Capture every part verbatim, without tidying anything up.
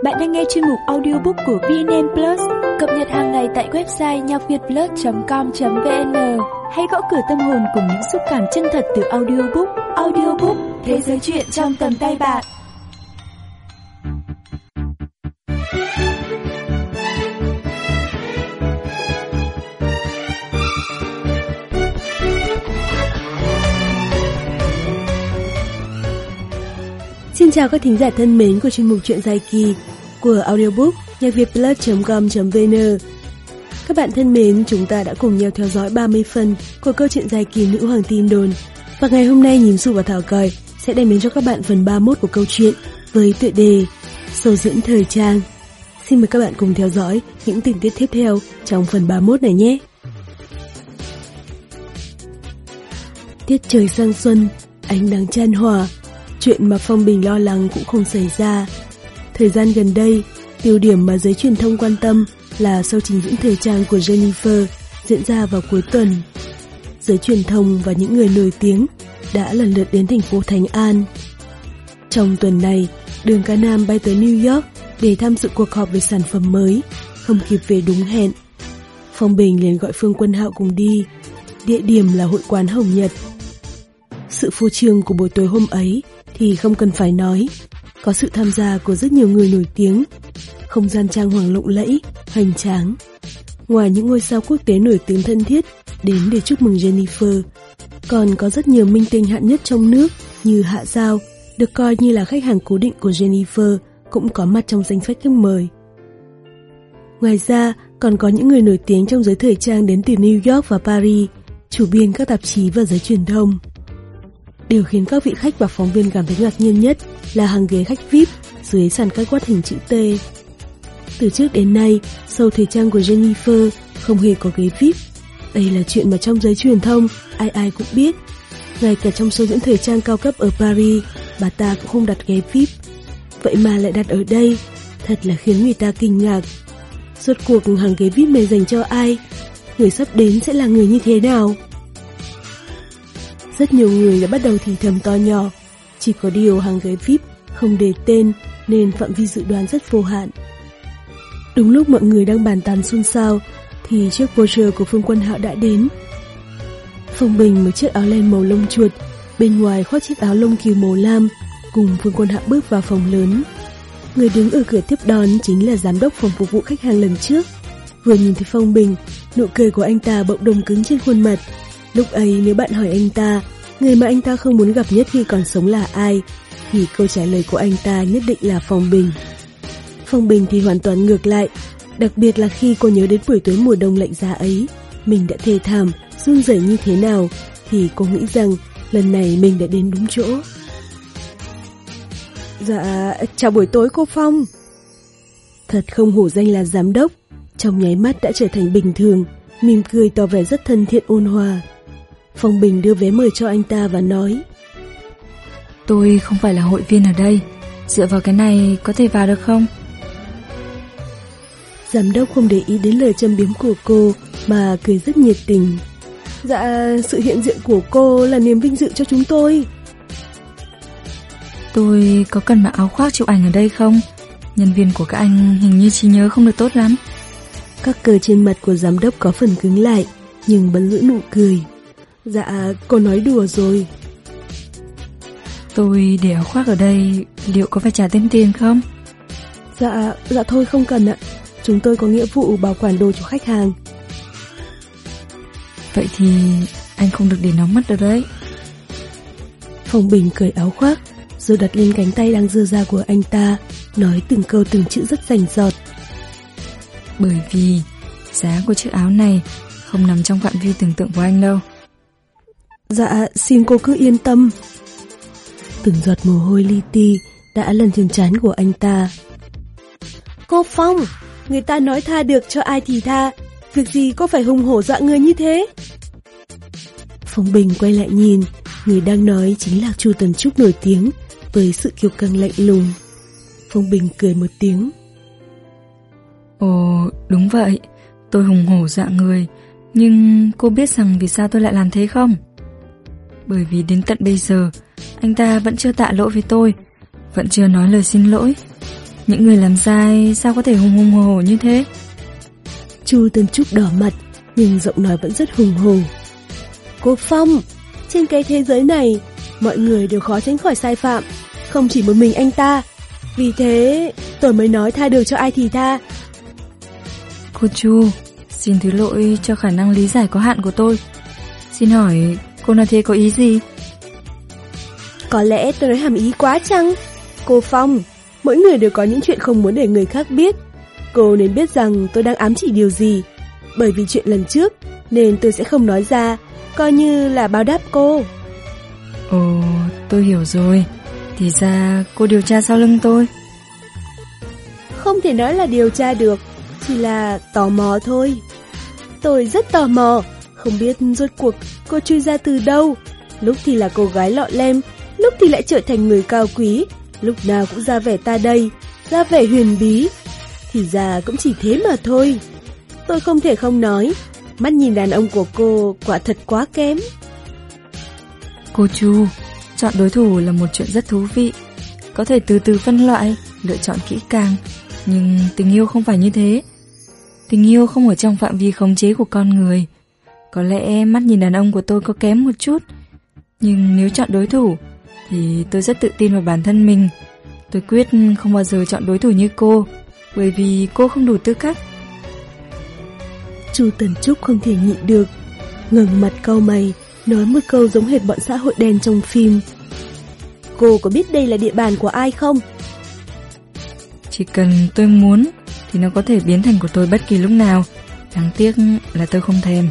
Bạn đang nghe chuyên mục audiobook của vê en en Plus, cập nhật hàng ngày tại website nhạc việt plus chấm com chấm vn. Hãy gõ cửa tâm hồn cùng những xúc cảm chân thật từ audiobook. Audiobook, thế giới truyện trong tầm tay bạn. Xin chào các thính giả thân mến của chuyên mục truyện dài kỳ của audiobook nhạc việt plus chấm com chấm vn. Các bạn thân mến, chúng ta đã cùng nhau theo dõi ba mươi phần của câu chuyện dài kỳ Nữ Hoàng Tin Đồn. Và ngày hôm nay Nhím Xù và Thảo Còi sẽ đem đến cho các bạn phần ba mươi mốt của câu chuyện với tựa đề Sâu Diễn Thời Trang. Xin mời các bạn cùng theo dõi những tình tiết tiếp theo trong phần ba mươi mốt này nhé. Tiết trời sang xuân, ánh nắng chan hòa. Chuyện mà Phong Bình lo lắng cũng không xảy ra. Thời gian gần đây, tiêu điểm mà giới truyền thông quan tâm là show trình diễn thời trang của Jennifer diễn ra vào cuối tuần. Giới truyền thông và những người nổi tiếng đã lần lượt đến thành phố Thánh An. Trong tuần này, Đường Ca Nam bay tới New York để tham dự cuộc họp về sản phẩm mới, không kịp về đúng hẹn. Phong Bình liền gọi Phương Quân Hạo cùng đi. Địa điểm là hội quán Hồng Nhật. Sự phô trương của buổi tối hôm ấy thì không cần phải nói, có sự tham gia của rất nhiều người nổi tiếng, không gian trang hoàng lộng lẫy, hoành tráng. Ngoài những ngôi sao quốc tế nổi tiếng thân thiết đến để chúc mừng Jennifer, còn có rất nhiều minh tinh hạng nhất trong nước như Hạ Giao, được coi như là khách hàng cố định của Jennifer, cũng có mặt trong danh sách khách mời. Ngoài ra, còn có những người nổi tiếng trong giới thời trang đến từ New York và Paris, chủ biên các tạp chí và giới truyền thông. Điều khiến các vị khách và phóng viên cảm thấy ngạc nhiên nhất là hàng ghế khách vi ai pi dưới sàn cắt quát hình chữ T. Từ trước đến nay, show thời trang của Jennifer không hề có ghế vi ai pi. Đây là chuyện mà trong giới truyền thông ai ai cũng biết. Ngay cả trong show diễn thời trang cao cấp ở Paris, bà ta cũng không đặt ghế vi ai pi. Vậy mà lại đặt ở đây, thật là khiến người ta kinh ngạc. Rốt cuộc hàng ghế vi ai pi này dành cho ai? Người sắp đến sẽ là người như thế nào? Rất nhiều người đã bắt đầu thì thầm to nhỏ. Chỉ có điều hàng ghế vi ai pi không đề tên nên phạm vi dự đoán rất vô hạn. Đúng lúc mọi người đang bàn tán xôn xao thì chiếc Porsche của Phương Quân Hạo đã đến. Phong Bình mặc chiếc áo len màu lông chuột, bên ngoài khoác chiếc áo lông cừu màu lam, cùng Phương Quân Hạo bước vào phòng lớn. Người đứng ở cửa tiếp đón chính là giám đốc phòng phục vụ khách hàng lần trước. Vừa nhìn thấy Phong Bình, nụ cười của anh ta bỗng đông cứng trên khuôn mặt. Lúc ấy nếu bạn hỏi anh ta, người mà anh ta không muốn gặp nhất khi còn sống là ai, thì câu trả lời của anh ta nhất định là Phong Bình. Phong Bình thì hoàn toàn ngược lại, đặc biệt là khi cô nhớ đến buổi tối mùa đông lạnh giá ấy, mình đã thê thảm, run rẩy như thế nào, thì cô nghĩ rằng lần này mình đã đến đúng chỗ. Dạ, chào buổi tối cô Phong. Thật không hổ danh là giám đốc, trong nháy mắt đã trở thành bình thường, mỉm cười tỏ vẻ rất thân thiện ôn hòa. Phong Bình đưa vé mời cho anh ta và nói: Tôi không phải là hội viên ở đây, dựa vào cái này có thể vào được không? Giám đốc không để ý đến lời châm biếm của cô mà cười rất nhiệt tình. Dạ, sự hiện diện của cô là niềm vinh dự cho chúng tôi. Tôi có cần mặc áo khoác chụp ảnh ở đây không? Nhân viên của các anh hình như trí nhớ không được tốt lắm. Các cơ trên mặt của giám đốc có phần cứng lại, nhưng vẫn giữ nụ cười. Dạ, cô nói đùa rồi. Tôi để áo khoác ở đây, liệu có phải trả thêm tiền không? Dạ, dạ thôi không cần ạ. Chúng tôi có nghĩa vụ bảo quản đồ cho khách hàng. Vậy thì anh không được để nó mất rồi đấy. Phong Bình cởi áo khoác, rồi đặt lên cánh tay đang giơ ra của anh ta, nói từng câu từng chữ rất rành rọt. Bởi vì giá của chiếc áo này không nằm trong phạm vi tưởng tượng của anh đâu. Dạ, xin cô cứ yên tâm. Từng giọt mồ hôi li ti đã lần trên trán của anh ta. Cô Phong, người ta nói tha được cho ai thì tha, việc gì cô phải hùng hổ dọa người như thế? Phong Bình quay lại nhìn, người đang nói chính là Chu Tần Trúc nổi tiếng với sự kiêu căng lạnh lùng. Phong Bình cười một tiếng. Ồ, đúng vậy, tôi hùng hổ dọa người, nhưng cô biết rằng vì sao tôi lại làm thế không? Bởi vì đến tận bây giờ, anh ta vẫn chưa tạ lỗi với tôi, vẫn chưa nói lời xin lỗi. Những người làm sai sao có thể hùng hùng hồ hồ như thế? Chu Tân Trúc đỏ mặt, nhưng giọng nói vẫn rất hùng hồ. Cô Phong, trên cái thế giới này, mọi người đều khó tránh khỏi sai phạm, không chỉ một mình anh ta. Vì thế, tôi mới nói tha được cho ai thì tha. Cô Chu, xin thứ lỗi cho khả năng lý giải có hạn của tôi. Xin hỏi, cô nói thế có ý gì? Có lẽ tôi nói hàm ý quá chăng? Cô Phong, mỗi người đều có những chuyện không muốn để người khác biết. Cô nên biết rằng tôi đang ám chỉ điều gì. Bởi vì chuyện lần trước, nên tôi sẽ không nói ra, coi như là báo đáp cô. Ồ, tôi hiểu rồi. Thì ra cô điều tra sau lưng tôi. Không thể nói là điều tra được, chỉ là tò mò thôi. Tôi rất tò mò, không biết rốt cuộc cô chui ra từ đâu. Lúc thì là cô gái lọ lem, lúc thì lại trở thành người cao quý, lúc nào cũng ra vẻ ta đây, ra vẻ huyền bí. Thì ra cũng chỉ thế mà thôi. Tôi không thể không nói, mắt nhìn đàn ông của cô quả thật quá kém. Cô Chu, chọn đối thủ là một chuyện rất thú vị. Có thể từ từ phân loại, lựa chọn kỹ càng. Nhưng tình yêu không phải như thế. Tình yêu không ở trong phạm vi khống chế của con người. Có lẽ mắt nhìn đàn ông của tôi có kém một chút, nhưng nếu chọn đối thủ thì tôi rất tự tin vào bản thân mình. Tôi quyết không bao giờ chọn đối thủ như cô, bởi vì cô không đủ tư cách. Chu Tần Trúc không thể nhịn được, ngẩng mặt cau mày, nói một câu giống hệt bọn xã hội đen trong phim. Cô có biết đây là địa bàn của ai không? Chỉ cần tôi muốn thì nó có thể biến thành của tôi bất kỳ lúc nào. Đáng tiếc là tôi không thèm.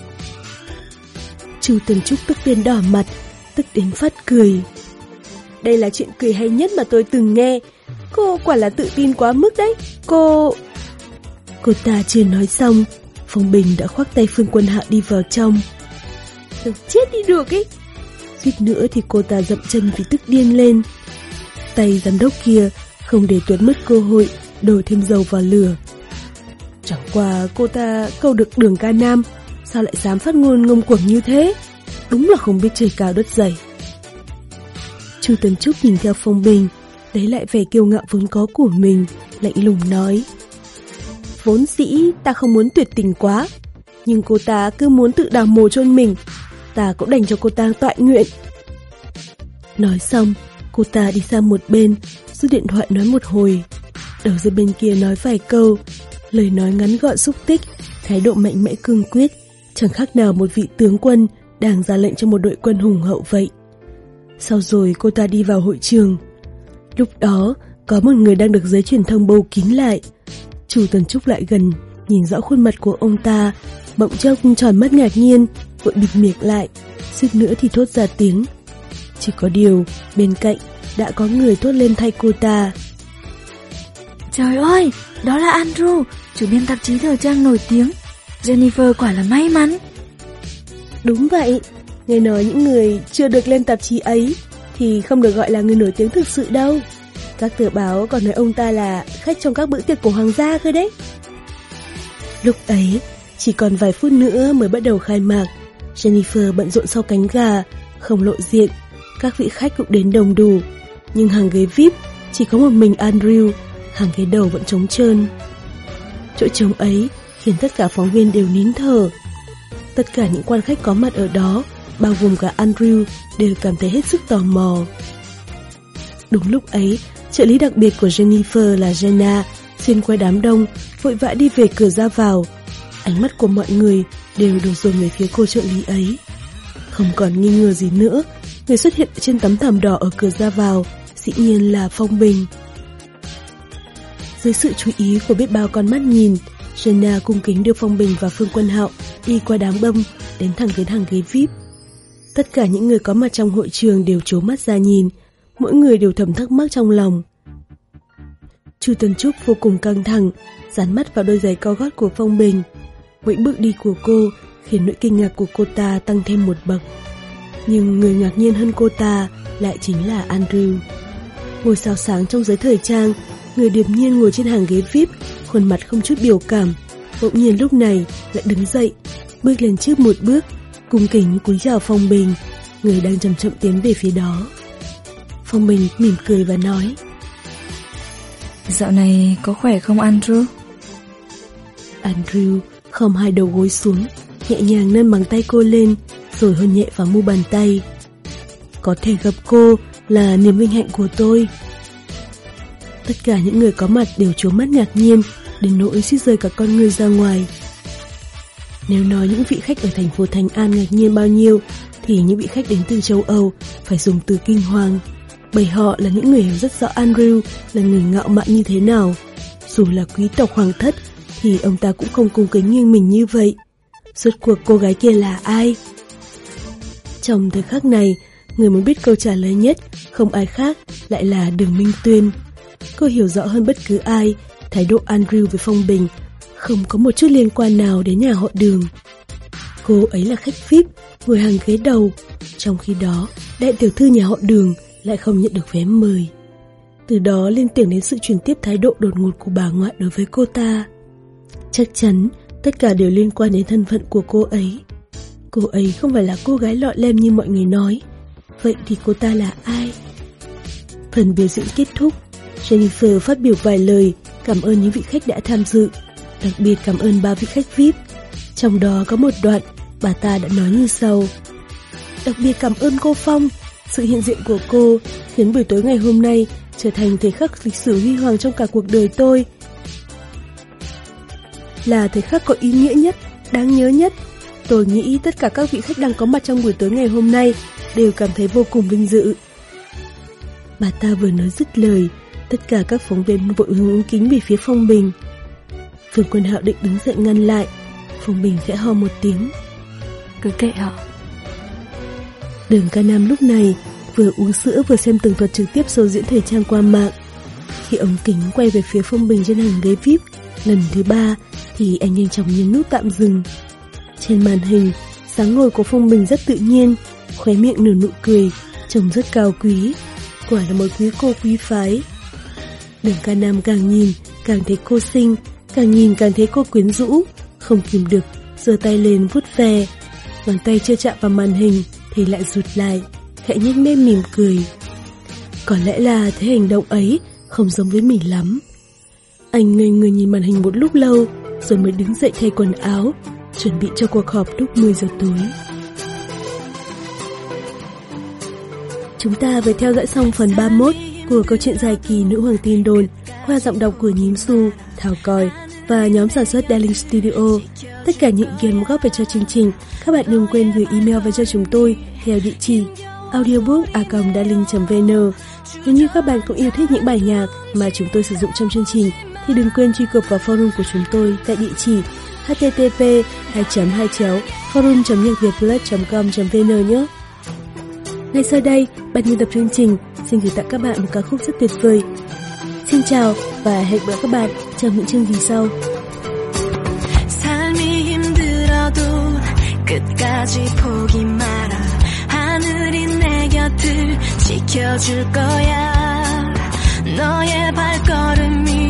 Chu Tần Trúc tức đến đỏ mặt, tức đến phát cười. Đây là chuyện cười hay nhất mà tôi từng nghe. Cô quả là tự tin quá mức đấy. Cô... Cô ta chưa nói xong, Phong Bình đã khoác tay Phương Quân Hạo đi vào trong. Được chết đi được ý. Suýt nữa thì cô ta dậm chân vì tức điên lên. Tay giám đốc kia không để Tuấn mất cơ hội đổ thêm dầu vào lửa. Chẳng qua cô ta câu được Đường Ca Nam, sao lại dám phát ngôn ngông cuồng như thế? Đúng là không biết trời cao đất dày. Chu Tần Trúc nhìn theo Phong Bình, lấy lại vẻ kiêu ngạo vốn có của mình, lạnh lùng nói: Vốn dĩ ta không muốn tuyệt tình quá, nhưng cô ta cứ muốn tự đào mồ chôn mình, ta cũng đành cho cô ta tọa nguyện. Nói xong, cô ta đi sang một bên, rút điện thoại nói một hồi. Đầu dây bên kia nói vài câu, lời nói ngắn gọn xúc tích, thái độ mạnh mẽ cương quyết, chẳng khác nào một vị tướng quân đang ra lệnh cho một đội quân hùng hậu vậy. Sau rồi cô ta đi vào hội trường. Lúc đó, có một người đang được giới truyền thông bâu kín lại. Chu Tần Trúc lại gần, nhìn rõ khuôn mặt của ông ta, bỗng chốc tròn mắt ngạc nhiên, vội bịt miệng lại, suýt nữa thì thốt ra tiếng. Chỉ có điều, bên cạnh đã có người thốt lên thay cô ta. Trời ơi, đó là Andrew, chủ biên tạp chí thời trang nổi tiếng. Jennifer quả là may mắn. Đúng vậy, nghe nói những người chưa được lên tạp chí ấy thì không được gọi là người nổi tiếng thực sự đâu. Các tờ báo còn nói ông ta là khách trong các bữa tiệc của hoàng gia cơ đấy. Lúc ấy, chỉ còn vài phút nữa mới bắt đầu khai mạc. Jennifer bận rộn sau cánh gà, không lộ diện. Các vị khách cũng đến đông đủ, nhưng hàng ghế vi ai pi chỉ có một mình Andrew, hàng ghế đầu vẫn trống trơn. Chỗ trống ấy khiến tất cả phóng viên đều nín thở. Tất cả những quan khách có mặt ở đó, bao gồm cả Andrew, đều cảm thấy hết sức tò mò. Đúng lúc ấy, trợ lý đặc biệt của Jennifer là Jenna xuyên qua đám đông, vội vã đi về cửa ra vào. Ánh mắt của mọi người đều đổ dồn về phía cô trợ lý ấy. Không còn nghi ngờ gì nữa, người xuất hiện trên tấm thảm đỏ ở cửa ra vào dĩ nhiên là Phong Bình. Dưới sự chú ý của biết bao con mắt nhìn, Jenna cung kính đưa Phong Bình và Phương Quân Hạo đi qua đám đông đến thẳng đến hàng ghế vi ai pi. Tất cả những người có mặt trong hội trường đều trố mắt ra nhìn, mỗi người đều thầm thắc mắc trong lòng. Chu Tần Trúc vô cùng căng thẳng, dán mắt vào đôi giày cao gót của Phong Bình. Mỗi bước đi của cô khiến nỗi kinh ngạc của cô ta tăng thêm một bậc. Nhưng người ngạc nhiên hơn cô ta lại chính là Andrew. Ngôi sao sáng trong giới thời trang, người điềm nhiên ngồi trên hàng ghế vi ai pi, khuôn mặt không chút biểu cảm, bỗng nhiên lúc này lại đứng dậy, bước lên trước một bước, cung kính cúi chào Phong Bình, người đang chậm chậm tiến về phía đó. Phong Bình mỉm cười và nói: Dạo này có khỏe không Andrew? Andrew khom hai đầu gối xuống, nhẹ nhàng nâng bàn tay cô lên, rồi hôn nhẹ vào mu bàn tay. Có thể gặp cô là niềm vinh hạnh của tôi. Tất cả những người có mặt đều trố mắt ngạc nhiên, đến nỗi suýt rơi cả con người ra ngoài. Nếu nói những vị khách ở thành phố Thành An ngạc nhiên bao nhiêu, thì những vị khách đến từ châu Âu phải dùng từ kinh hoàng, bởi họ là những người hiểu rất rõ Andrew là người ngạo mạn như thế nào. Dù là quý tộc hoàng thất thì ông ta cũng không cung kính nghiêng mình như vậy. Rốt cuộc cô gái kia là ai? Trong thời khắc này, người muốn biết câu trả lời nhất không ai khác lại là Đường Minh Tuyên. Cô hiểu rõ hơn bất cứ ai, thái độ Andrew với Phong Bình không có một chút liên quan nào đến nhà họ Đường. Cô ấy là khách vi ai pi, ngồi hàng ghế đầu, trong khi đó đại tiểu thư nhà họ Đường lại không nhận được vé mời. Từ đó liên tưởng đến sự chuyển tiếp thái độ đột ngột của bà ngoại đối với cô ta. Chắc chắn tất cả đều liên quan đến thân phận của cô ấy. Cô ấy không phải là cô gái lọ lem như mọi người nói. Vậy thì cô ta là ai? Phần biểu diễn kết thúc, Jennifer phát biểu vài lời cảm ơn những vị khách đã tham dự, đặc biệt cảm ơn ba vị khách vi ai pi. Trong đó có một đoạn bà ta đã nói như sau: đặc biệt cảm ơn cô Phong, sự hiện diện của cô khiến buổi tối ngày hôm nay trở thành thời khắc lịch sử huy hoàng trong cả cuộc đời tôi. Là thời khắc có ý nghĩa nhất, đáng nhớ nhất. Tôi nghĩ tất cả các vị khách đang có mặt trong buổi tối ngày hôm nay đều cảm thấy vô cùng vinh dự. Bà ta vừa nói dứt lời, tất cả các phóng viên vội hướng ống kính về phía Phong Bình. Vương Quân Hạo định đứng dậy ngăn lại, Phong Bình khẽ ho một tiếng: cứ kệ họ. Đường Ca Nam lúc này vừa uống sữa vừa xem tường thuật trực tiếp show diễn thời trang qua mạng. Khi ống kính quay về phía Phong Bình trên hàng ghế vi ai pi lần thứ ba thì anh nhanh chóng nhấn nút tạm dừng. Trên màn hình, dáng ngồi của Phong Bình rất tự nhiên, khóe miệng nở nụ cười, trông rất cao quý. Quả là một quý cô quý phái. Đường Ca Nam càng nhìn càng thấy cô xinh, càng nhìn càng thấy cô quyến rũ, không kìm được giơ tay lên vuốt ve. Bàn tay chưa chạm vào màn hình thì lại rụt lại, khẽ nhếch mép mỉm cười. Có lẽ là thấy hành động ấy không giống với mình lắm. Anh ngây người nhìn màn hình một lúc lâu, rồi mới đứng dậy thay quần áo, chuẩn bị cho cuộc họp lúc mười giờ tối. Chúng ta vừa theo dõi xong phần ba mươi mốt của câu chuyện dài kỳ Nữ Hoàng Tin Đồn qua giọng đọc của Nhím Xu, Thảo Còi và nhóm sản xuất Darling Studio. Tất cả những ý kiến đóng góp về cho chương trình, các bạn đừng quên gửi email về cho chúng tôi theo địa chỉ audiobook a còng darling chấm vn. Nếu như các bạn cũng yêu thích những bài nhạc mà chúng tôi sử dụng trong chương trình thì đừng quên truy cập vào forum của chúng tôi tại địa chỉ h t t p hai chấm hai chéo forum chấm nhạc việt plus chấm com chấm vn nhé. Ngay sau đây, ban biên tập chương trình xin gửi tặng các bạn một ca khúc rất tuyệt vời. Xin chào và hẹn gặp lại các bạn trong những chương trình sau. 끝까지 포기 마라. 하늘이 내 곁을 지켜줄 거야. 너의 발걸음이